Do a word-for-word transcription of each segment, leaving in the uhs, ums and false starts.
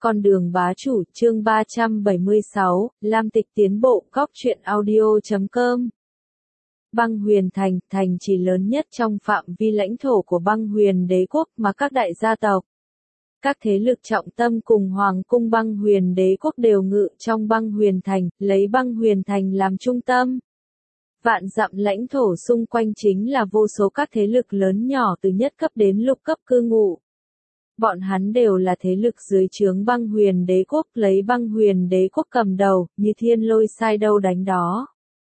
Con đường bá chủ, chương ba trăm bảy mươi sáu, Lam Tịch tiến bộ, Cóc truyện audio chấm com. Băng Huyền Thành, thành trì lớn nhất trong phạm vi lãnh thổ của Băng Huyền Đế quốc mà các đại gia tộc, các thế lực trọng tâm cùng Hoàng cung Băng Huyền Đế quốc đều ngự trong Băng Huyền Thành, lấy Băng Huyền Thành làm trung tâm. Vạn dặm lãnh thổ xung quanh chính là vô số các thế lực lớn nhỏ từ nhất cấp đến lục cấp cư ngụ. Bọn hắn đều là thế lực dưới trướng Băng Huyền Đế quốc, lấy Băng Huyền Đế quốc cầm đầu, như thiên lôi sai đâu đánh đó.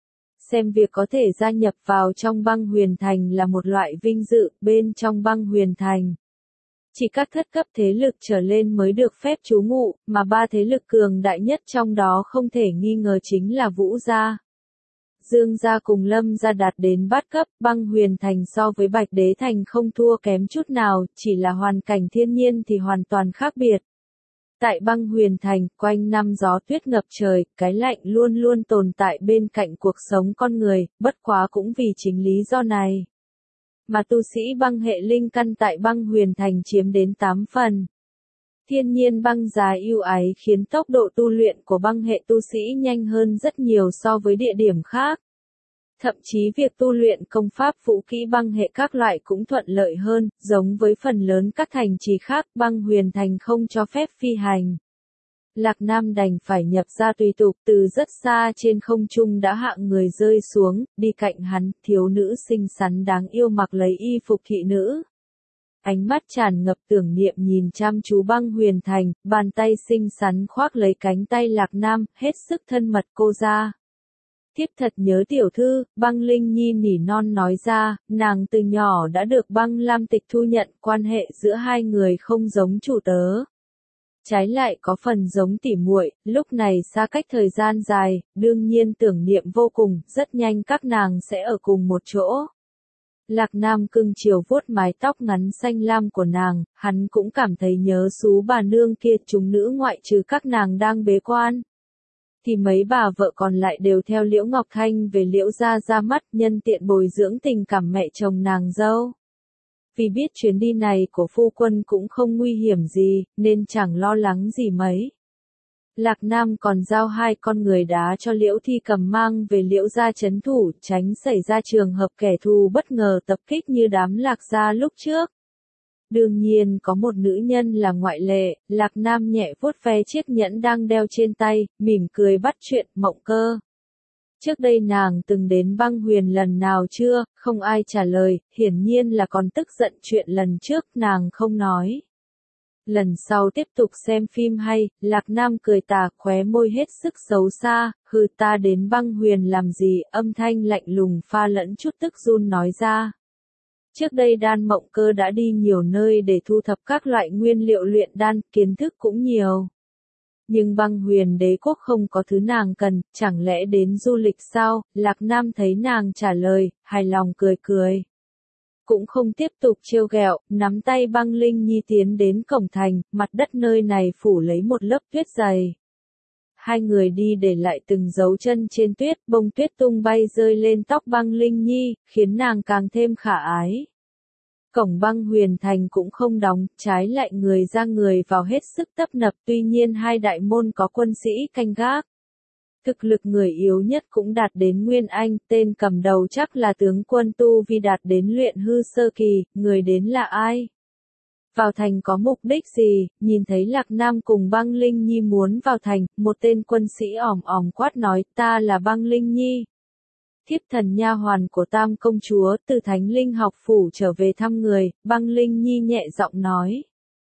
Xem việc có thể gia nhập vào trong Băng Huyền Thành là một loại vinh dự, bên trong Băng Huyền Thành. Chỉ các thất cấp thế lực trở lên mới được phép trú ngụ, mà ba thế lực cường đại nhất trong đó không thể nghi ngờ chính là Vũ gia, Dương gia cùng Lâm gia đạt đến bát cấp. Băng Huyền Thành so với Bạch Đế Thành không thua kém chút nào, chỉ là hoàn cảnh thiên nhiên thì hoàn toàn khác biệt. Tại Băng Huyền Thành, quanh năm gió tuyết ngập trời, cái lạnh luôn luôn tồn tại bên cạnh cuộc sống con người, bất quá cũng vì chính lý do này mà tu sĩ băng hệ linh căn tại Băng Huyền Thành chiếm đến tám phần. Thiên nhiên băng giá ưu ái khiến tốc độ tu luyện của băng hệ tu sĩ nhanh hơn rất nhiều so với địa điểm khác. Thậm chí việc tu luyện công pháp vũ kỹ băng hệ các loại cũng thuận lợi hơn, giống với phần lớn các thành trì khác, Băng Huyền Thành không cho phép phi hành. Lạc Nam đành phải nhập ra tùy tục, từ rất xa trên không trung đã hạ người rơi xuống, đi cạnh hắn, thiếu nữ xinh xắn đáng yêu mặc lấy y phục thị nữ. Ánh mắt tràn ngập tưởng niệm nhìn chăm chú Băng Huyền Thành, bàn tay xinh xắn khoác lấy cánh tay Lạc Nam, hết sức thân mật cô ra. Thiếp thật nhớ tiểu thư, Băng Linh Nhi nỉ non nói ra, nàng từ nhỏ đã được Băng Lam Tịch thu nhận, quan hệ giữa hai người không giống chủ tớ. Trái lại có phần giống tỉ muội, lúc này xa cách thời gian dài, đương nhiên tưởng niệm vô cùng, rất nhanh các nàng sẽ ở cùng một chỗ. Lạc Nam cưng chiều vuốt mái tóc ngắn xanh lam của nàng, hắn cũng cảm thấy nhớ xú bà nương kia, chúng nữ ngoại trừ các nàng đang bế quan. Thì mấy bà vợ còn lại đều theo Liễu Ngọc Thanh về Liễu gia ra mắt, nhân tiện bồi dưỡng tình cảm mẹ chồng nàng dâu. Vì biết chuyến đi này của phu quân cũng không nguy hiểm gì, nên chẳng lo lắng gì mấy. Lạc Nam còn giao hai con người đá cho Liễu Thi Cầm mang về Liễu gia trấn thủ, tránh xảy ra trường hợp kẻ thù bất ngờ tập kích như đám Lạc gia lúc trước. Đương nhiên có một nữ nhân là ngoại lệ, Lạc Nam nhẹ vuốt ve chiếc nhẫn đang đeo trên tay, mỉm cười bắt chuyện, Mộng Cơ. Trước đây nàng từng đến Băng Huyền lần nào chưa, không ai trả lời, hiển nhiên là còn tức giận chuyện lần trước, nàng không nói. Lần sau tiếp tục xem phim hay, Lạc Nam cười tà, khóe môi hết sức xấu xa, hừ, ta đến Băng Huyền làm gì, âm thanh lạnh lùng pha lẫn chút tức run nói ra. Trước đây Đan Mộng Cơ đã đi nhiều nơi để thu thập các loại nguyên liệu luyện đan, kiến thức cũng nhiều. Nhưng Băng Huyền Đế quốc không có thứ nàng cần, chẳng lẽ đến du lịch sao? Lạc Nam thấy nàng trả lời, hài lòng cười cười. Cũng không tiếp tục trêu ghẹo, nắm tay Băng Linh Nhi tiến đến cổng thành, mặt đất nơi này phủ lấy một lớp tuyết dày. Hai người đi để lại từng dấu chân trên tuyết, bông tuyết tung bay rơi lên tóc Băng Linh Nhi, khiến nàng càng thêm khả ái. Cổng Băng Huyền Thành cũng không đóng, trái lại người ra người vào hết sức tấp nập, tuy nhiên hai đại môn có quân sĩ canh gác. Thực lực người yếu nhất cũng đạt đến Nguyên Anh, tên cầm đầu chắc là tướng quân tu vi đạt đến luyện hư sơ kỳ, người đến là ai? Vào thành có mục đích gì? Nhìn thấy Lạc Nam cùng Băng Linh Nhi muốn vào thành, một tên quân sĩ ỏm ỏm quát nói, ta là Băng Linh Nhi. Thiếp thần nha hoàn của Tam công chúa từ Thánh Linh học phủ trở về thăm người, Băng Linh Nhi nhẹ giọng nói.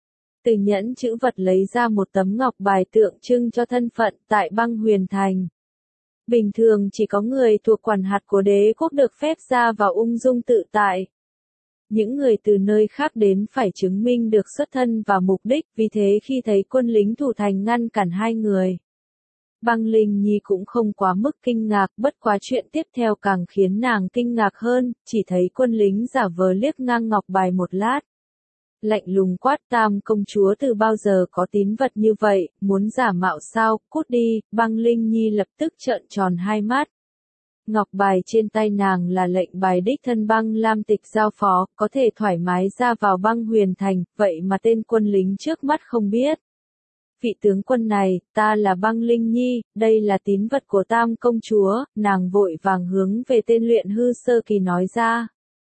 Từ nhẫn chữ vật lấy ra một tấm ngọc bài tượng trưng cho thân phận tại Băng Huyền Thành. Bình thường chỉ có người thuộc quản hạt của đế quốc được phép ra vào ung dung tự tại. Những người từ nơi khác đến phải chứng minh được xuất thân và mục đích, vì thế khi thấy quân lính thủ thành ngăn cản hai người, Băng Linh Nhi cũng không quá mức kinh ngạc, bất quá chuyện tiếp theo càng khiến nàng kinh ngạc hơn, chỉ thấy quân lính giả vờ liếc ngang ngọc bài một lát. Lạnh lùng quát, Tam công chúa từ bao giờ có tín vật như vậy, muốn giả mạo sao, cút đi. Băng Linh Nhi lập tức trợn tròn hai mắt. Ngọc bài trên tay nàng là lệnh bài đích thân Băng Lam Tịch giao phó, có thể thoải mái ra vào Băng Huyền Thành, vậy mà tên quân lính trước mắt không biết. vị tướng quân này, ta là Băng Linh Nhi, đây là tín vật của Tam công chúa, nàng vội vàng hướng về tên luyện hư sơ kỳ nói ra.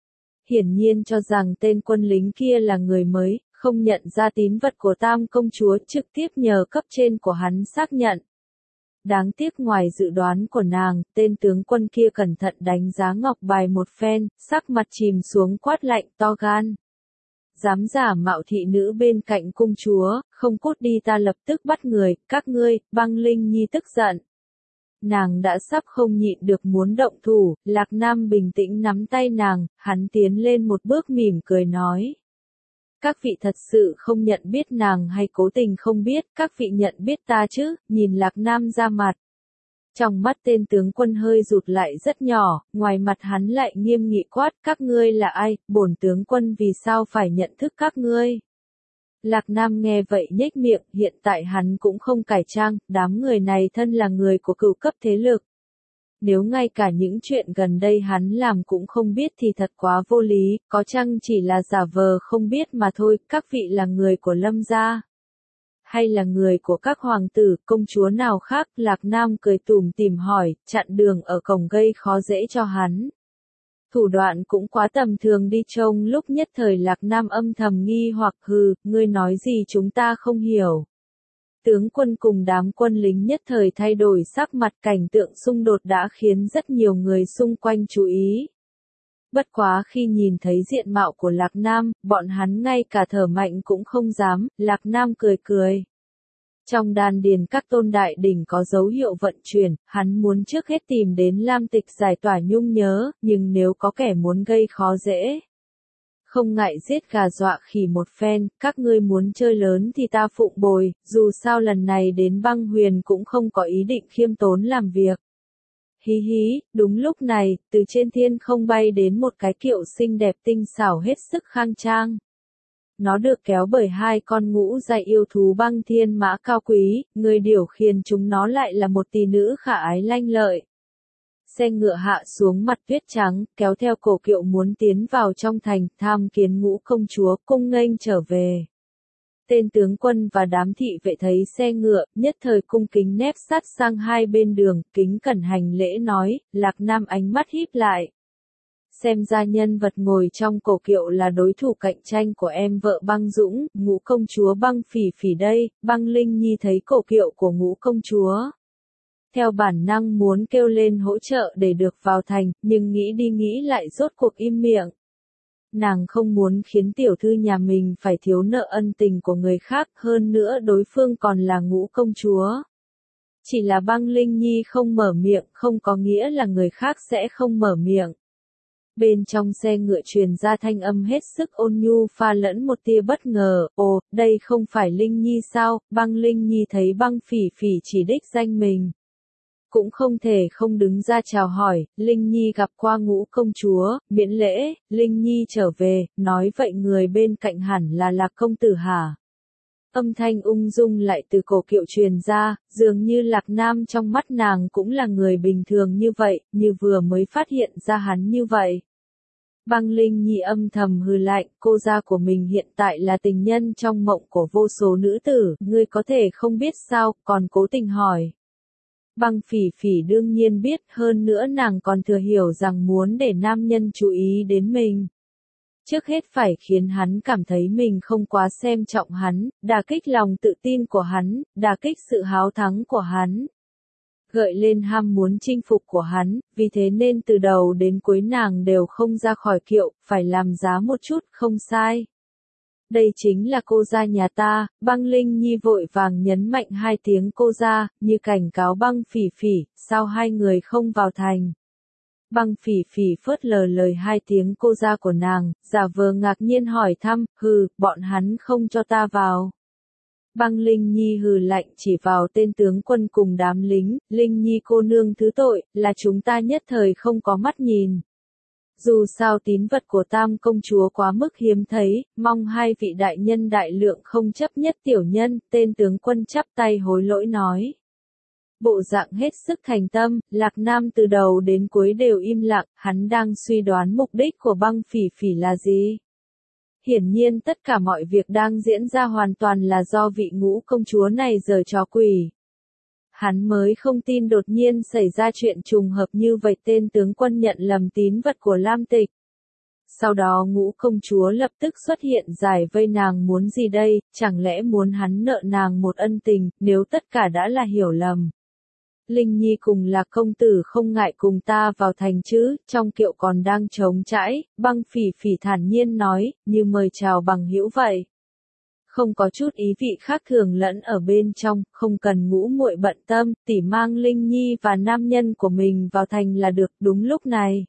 Hiển nhiên cho rằng tên quân lính kia là người mới, không nhận ra tín vật của Tam công chúa, trực tiếp nhờ cấp trên của hắn xác nhận. Đáng tiếc ngoài dự đoán của nàng, tên tướng quân kia cẩn thận đánh giá ngọc bài một phen, sắc mặt chìm xuống quát lạnh to gan. Dám giả mạo thị nữ bên cạnh công chúa, không cút đi ta lập tức bắt người, các ngươi. Băng Linh Nhi tức giận. Nàng đã sắp không nhịn được muốn động thủ, Lạc Nam bình tĩnh nắm tay nàng, hắn tiến lên một bước mỉm cười nói. Các vị thật sự không nhận biết nàng hay cố tình không biết, các vị nhận biết ta chứ, nhìn Lạc Nam ra mặt. Trong mắt tên tướng quân hơi rụt lại rất nhỏ, ngoài mặt hắn lại nghiêm nghị quát, các ngươi là ai, bổn tướng quân vì sao phải nhận thức các ngươi. Lạc Nam nghe vậy nhếch miệng, hiện tại hắn cũng không cải trang, đám người này thân là người của cửu cấp thế lực. Nếu ngay cả những chuyện gần đây hắn làm cũng không biết thì thật quá vô lý, có chăng chỉ là giả vờ không biết mà thôi, các vị là người của Lâm gia. Hay là người của các hoàng tử, công chúa nào khác, Lạc Nam cười tủm tỉm hỏi, chặn đường ở cổng gây khó dễ cho hắn. Thủ đoạn cũng quá tầm thường đi trông lúc nhất thời Lạc Nam âm thầm nghi hoặc hừ, ngươi nói gì chúng ta không hiểu. Tướng quân cùng đám quân lính nhất thời thay đổi sắc mặt, cảnh tượng xung đột đã khiến rất nhiều người xung quanh chú ý. Bất quá khi nhìn thấy diện mạo của Lạc Nam, bọn hắn ngay cả thở mạnh cũng không dám, Lạc Nam cười cười. Trong đan điền các tôn đại đỉnh có dấu hiệu vận chuyển, hắn muốn trước hết tìm đến Lam Tịch giải tỏa nhung nhớ, nhưng nếu có kẻ muốn gây khó dễ. Không ngại giết gà dọa khỉ một phen, các ngươi muốn chơi lớn thì ta phụng bồi, dù sao lần này đến Băng Huyền cũng không có ý định khiêm tốn làm việc. Hí hí, đúng lúc này, từ trên thiên không bay đến một cái kiệu xinh đẹp tinh xảo hết sức khang trang. Nó được kéo bởi hai con ngũ giai yêu thú băng thiên mã cao quý, người điều khiển chúng nó lại là một tỷ nữ khả ái lanh lợi. Xe ngựa hạ xuống mặt tuyết trắng, kéo theo cổ kiệu muốn tiến vào trong thành, tham kiến ngũ công chúa, cung nghênh trở về. Tên tướng quân và đám thị vệ thấy xe ngựa, nhất thời cung kính nép sát sang hai bên đường, kính cẩn hành lễ nói, Lạc Nam ánh mắt híp lại. Xem ra nhân vật ngồi trong cổ kiệu là đối thủ cạnh tranh của em vợ Băng Dũng, ngũ công chúa Băng Phỉ Phỉ đây. Băng Linh Nhi thấy cổ kiệu của ngũ công chúa. Theo bản năng muốn kêu lên hỗ trợ để được vào thành, nhưng nghĩ đi nghĩ lại rốt cuộc im miệng. Nàng không muốn khiến tiểu thư nhà mình phải thiếu nợ ân tình của người khác, hơn nữa đối phương còn là ngũ công chúa. Chỉ là Băng Linh Nhi không mở miệng, không có nghĩa là người khác sẽ không mở miệng. Bên trong xe ngựa truyền ra thanh âm hết sức ôn nhu pha lẫn một tia bất ngờ, ồ, đây không phải Linh Nhi sao? Băng Linh Nhi thấy Băng Phỉ Phỉ chỉ đích danh mình. Cũng không thể không đứng ra chào hỏi, Linh Nhi gặp qua ngũ công chúa, miễn lễ, Linh Nhi trở về, nói vậy người bên cạnh hẳn là Lạc công tử hả? Âm thanh ung dung lại từ cổ kiệu truyền ra, dường như Lạc Nam trong mắt nàng cũng là người bình thường như vậy, như vừa mới phát hiện ra hắn như vậy. Băng Linh Nhi âm thầm hừ lạnh, cô gia của mình hiện tại là tình nhân trong mộng của vô số nữ tử, ngươi có thể không biết sao, còn cố tình hỏi. Băng Phỉ Phỉ đương nhiên biết, hơn nữa nàng còn thừa hiểu rằng muốn để nam nhân chú ý đến mình. Trước hết phải khiến hắn cảm thấy mình không quá xem trọng hắn, đả kích lòng tự tin của hắn, đả kích sự háo thắng của hắn. Gợi lên ham muốn chinh phục của hắn, vì thế nên từ đầu đến cuối nàng đều không ra khỏi kiệu, phải làm giá một chút, không sai. Đây chính là cô gia nhà ta. Băng Linh Nhi vội vàng nhấn mạnh hai tiếng cô gia, như cảnh cáo Băng Phỉ Phỉ, sao hai người không vào thành. Băng Phỉ Phỉ phớt lờ lời hai tiếng cô gia của nàng, giả vờ ngạc nhiên hỏi thăm, hừ, bọn hắn không cho ta vào. Băng Linh Nhi hừ lạnh chỉ vào tên tướng quân cùng đám lính, Linh Nhi cô nương thứ tội, là chúng ta nhất thời không có mắt nhìn. Dù sao tín vật của Tam công chúa quá mức hiếm thấy, mong hai vị đại nhân đại lượng không chấp nhất tiểu nhân, tên tướng quân chắp tay hối lỗi nói. Bộ dạng hết sức thành tâm, Lạc Nam từ đầu đến cuối đều im lặng, hắn đang suy đoán mục đích của Băng Phỉ Phỉ là gì. Hiển nhiên tất cả mọi việc đang diễn ra hoàn toàn là do vị ngũ công chúa này giở trò quỷ. Hắn mới không tin đột nhiên xảy ra chuyện trùng hợp như vậy, tên tướng quân nhận lầm tín vật của Lam Tịch. Sau đó ngũ công chúa lập tức xuất hiện giải vây nàng muốn gì đây, chẳng lẽ muốn hắn nợ nàng một ân tình, nếu tất cả đã là hiểu lầm. Linh Nhi cùng là công tử không ngại cùng ta vào thành chứ, trong kiệu còn đang trống trãi, Băng Phỉ Phỉ thản nhiên nói, như mời chào bằng hữu vậy. Không có chút ý vị khác thường lẫn ở bên trong, không cần ngũ muội bận tâm, tỷ mang Linh Nhi và nam nhân của mình vào thành là được. Đúng lúc này.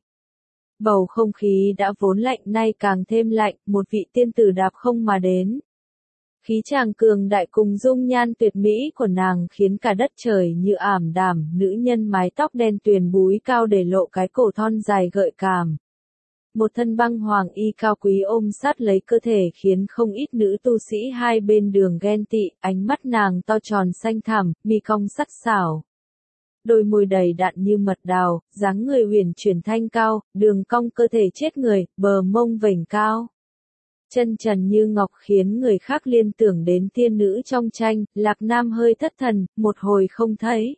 Bầu không khí đã vốn lạnh nay càng thêm lạnh, một vị tiên tử đạp không mà đến. Khí chàng cường đại cùng dung nhan tuyệt mỹ của nàng khiến cả đất trời như ảm đạm, nữ nhân mái tóc đen tuyền búi cao để lộ cái cổ thon dài gợi cảm. Một thân băng hoàng y cao quý ôm sát lấy cơ thể khiến không ít nữ tu sĩ hai bên đường ghen tị, ánh mắt nàng to tròn xanh thẳm, mi cong sắc sảo. Đôi môi đầy đặn như mật đào, dáng người huyền chuyển thanh cao, đường cong cơ thể chết người, bờ mông vểnh cao. Chân trần như ngọc khiến người khác liên tưởng đến tiên nữ trong tranh, Lạc Nam hơi thất thần, một hồi không thấy.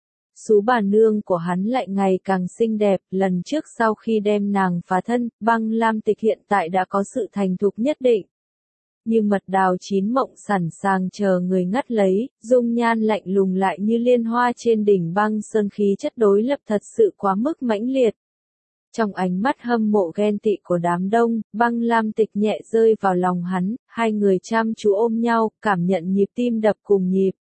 Sú bà nương của hắn lại ngày càng xinh đẹp, lần trước sau khi đem nàng phá thân, Băng Lam Tịch hiện tại đã có sự thành thục nhất định. Như mật đào chín mộng sẵn sàng chờ người ngắt lấy, dung nhan lạnh lùng lại như liên hoa trên đỉnh băng sơn, khí chất đối lập thật sự quá mức mãnh liệt. Trong ánh mắt hâm mộ ghen tị của đám đông, Băng Lam Tịch nhẹ rơi vào lòng hắn, hai người chăm chú ôm nhau, cảm nhận nhịp tim đập cùng nhịp.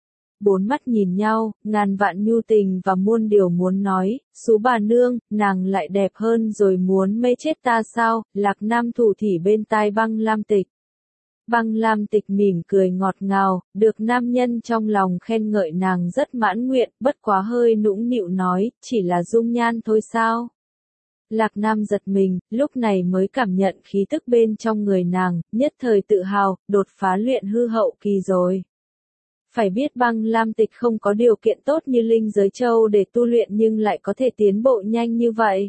Bốn mắt nhìn nhau, ngàn vạn nhu tình và muôn điều muốn nói, sú bà nương, nàng lại đẹp hơn rồi muốn mê chết ta sao, Lạc Nam thủ thỉ bên tai Băng Lam Tịch. Băng Lam Tịch mỉm cười ngọt ngào, được nam nhân trong lòng khen ngợi nàng rất mãn nguyện, bất quá hơi nũng nịu nói, chỉ là dung nhan thôi sao. Lạc Nam giật mình, lúc này mới cảm nhận khí tức bên trong người nàng, nhất thời tự hào, đột phá luyện hư hậu kỳ rồi. Phải biết Băng Lam Tịch không có điều kiện tốt như linh giới châu để tu luyện nhưng lại có thể tiến bộ nhanh như vậy.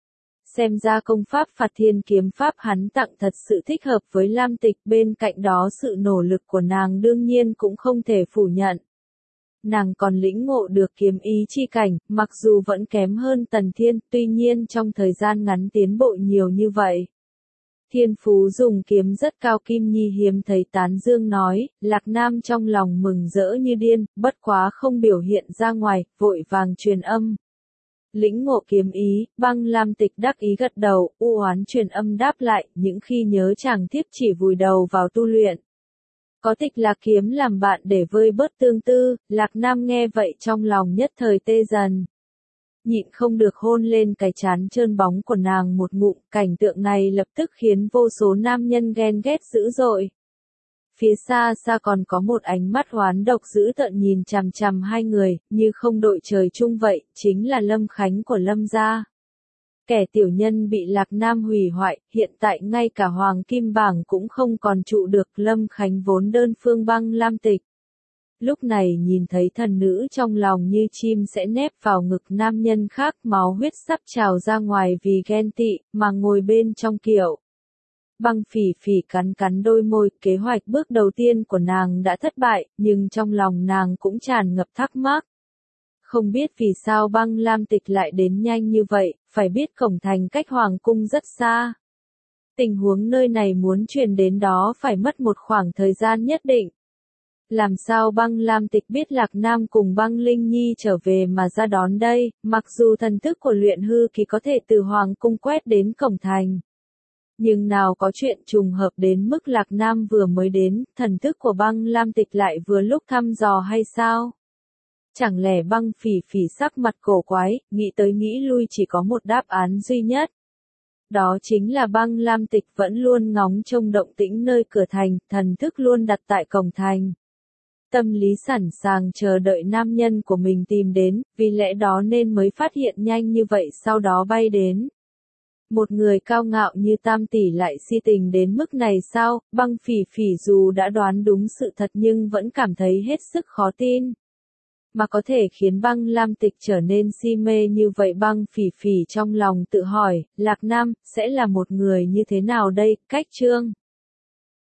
Xem ra công pháp Phạt Thiên kiếm pháp hắn tặng thật sự thích hợp với Lam Tịch, bên cạnh đó sự nỗ lực của nàng đương nhiên cũng không thể phủ nhận. Nàng còn lĩnh ngộ được kiếm ý chi cảnh, mặc dù vẫn kém hơn Tần Thiên, tuy nhiên trong thời gian ngắn tiến bộ nhiều như vậy. Thiên phú dùng kiếm rất cao, Kim Nhi hiếm thấy tán dương nói, Lạc Nam trong lòng mừng rỡ như điên, bất quá không biểu hiện ra ngoài, vội vàng truyền âm. Lĩnh ngộ kiếm ý, Băng Lam Tịch đắc ý gật đầu, u oán truyền âm đáp lại, những khi nhớ chàng thiếp chỉ vùi đầu vào tu luyện. Có Tịch Lạc kiếm làm bạn để vơi bớt tương tư, Lạc Nam nghe vậy trong lòng nhất thời tê dần. Nhịn không được hôn lên cái trán trơn bóng của nàng một ngụm, cảnh tượng này lập tức khiến vô số nam nhân ghen ghét dữ dội. Phía xa xa còn có một ánh mắt oán độc dữ tợn nhìn chằm chằm hai người, như không đội trời chung vậy, chính là Lâm Khánh của Lâm gia. Kẻ tiểu nhân bị Lạc Nam hủy hoại, hiện tại ngay cả Hoàng Kim Bảng cũng không còn trụ được, Lâm Khánh vốn đơn phương Băng Lam Tịch. Lúc này nhìn thấy thần nữ trong lòng như chim sẽ nép vào ngực nam nhân khác, máu huyết sắp trào ra ngoài vì ghen tị, mà ngồi bên trong kiệu. Băng Phỉ Phỉ cắn cắn đôi môi, kế hoạch bước đầu tiên của nàng đã thất bại, nhưng trong lòng nàng cũng tràn ngập thắc mắc. Không biết vì sao Băng Lam Tịch lại đến nhanh như vậy, phải biết cổng thành cách Hoàng cung rất xa. Tình huống nơi này muốn truyền đến đó phải mất một khoảng thời gian nhất định. Làm sao Băng Lam Tịch biết Lạc Nam cùng Băng Linh Nhi trở về mà ra đón đây, mặc dù thần thức của luyện hư kỳ có thể từ Hoàng cung quét đến cổng thành. Nhưng nào có chuyện trùng hợp đến mức Lạc Nam vừa mới đến, thần thức của Băng Lam Tịch lại vừa lúc thăm dò hay sao? Chẳng lẽ Băng Phỉ Phỉ sắc mặt cổ quái, nghĩ tới nghĩ lui chỉ có một đáp án duy nhất. Đó chính là Băng Lam Tịch vẫn luôn ngóng trông động tĩnh nơi cửa thành, thần thức luôn đặt tại cổng thành. Tâm lý sẵn sàng chờ đợi nam nhân của mình tìm đến, vì lẽ đó nên mới phát hiện nhanh như vậy sau đó bay đến. Một người cao ngạo như Tam tỷ lại si tình đến mức này sao? Băng Phỉ Phỉ dù đã đoán đúng sự thật nhưng vẫn cảm thấy hết sức khó tin. Mà có thể khiến Băng Lam Tịch trở nên si mê như vậy? Băng Phỉ Phỉ trong lòng tự hỏi, Lạc Nam sẽ là một người như thế nào đây? Cách chương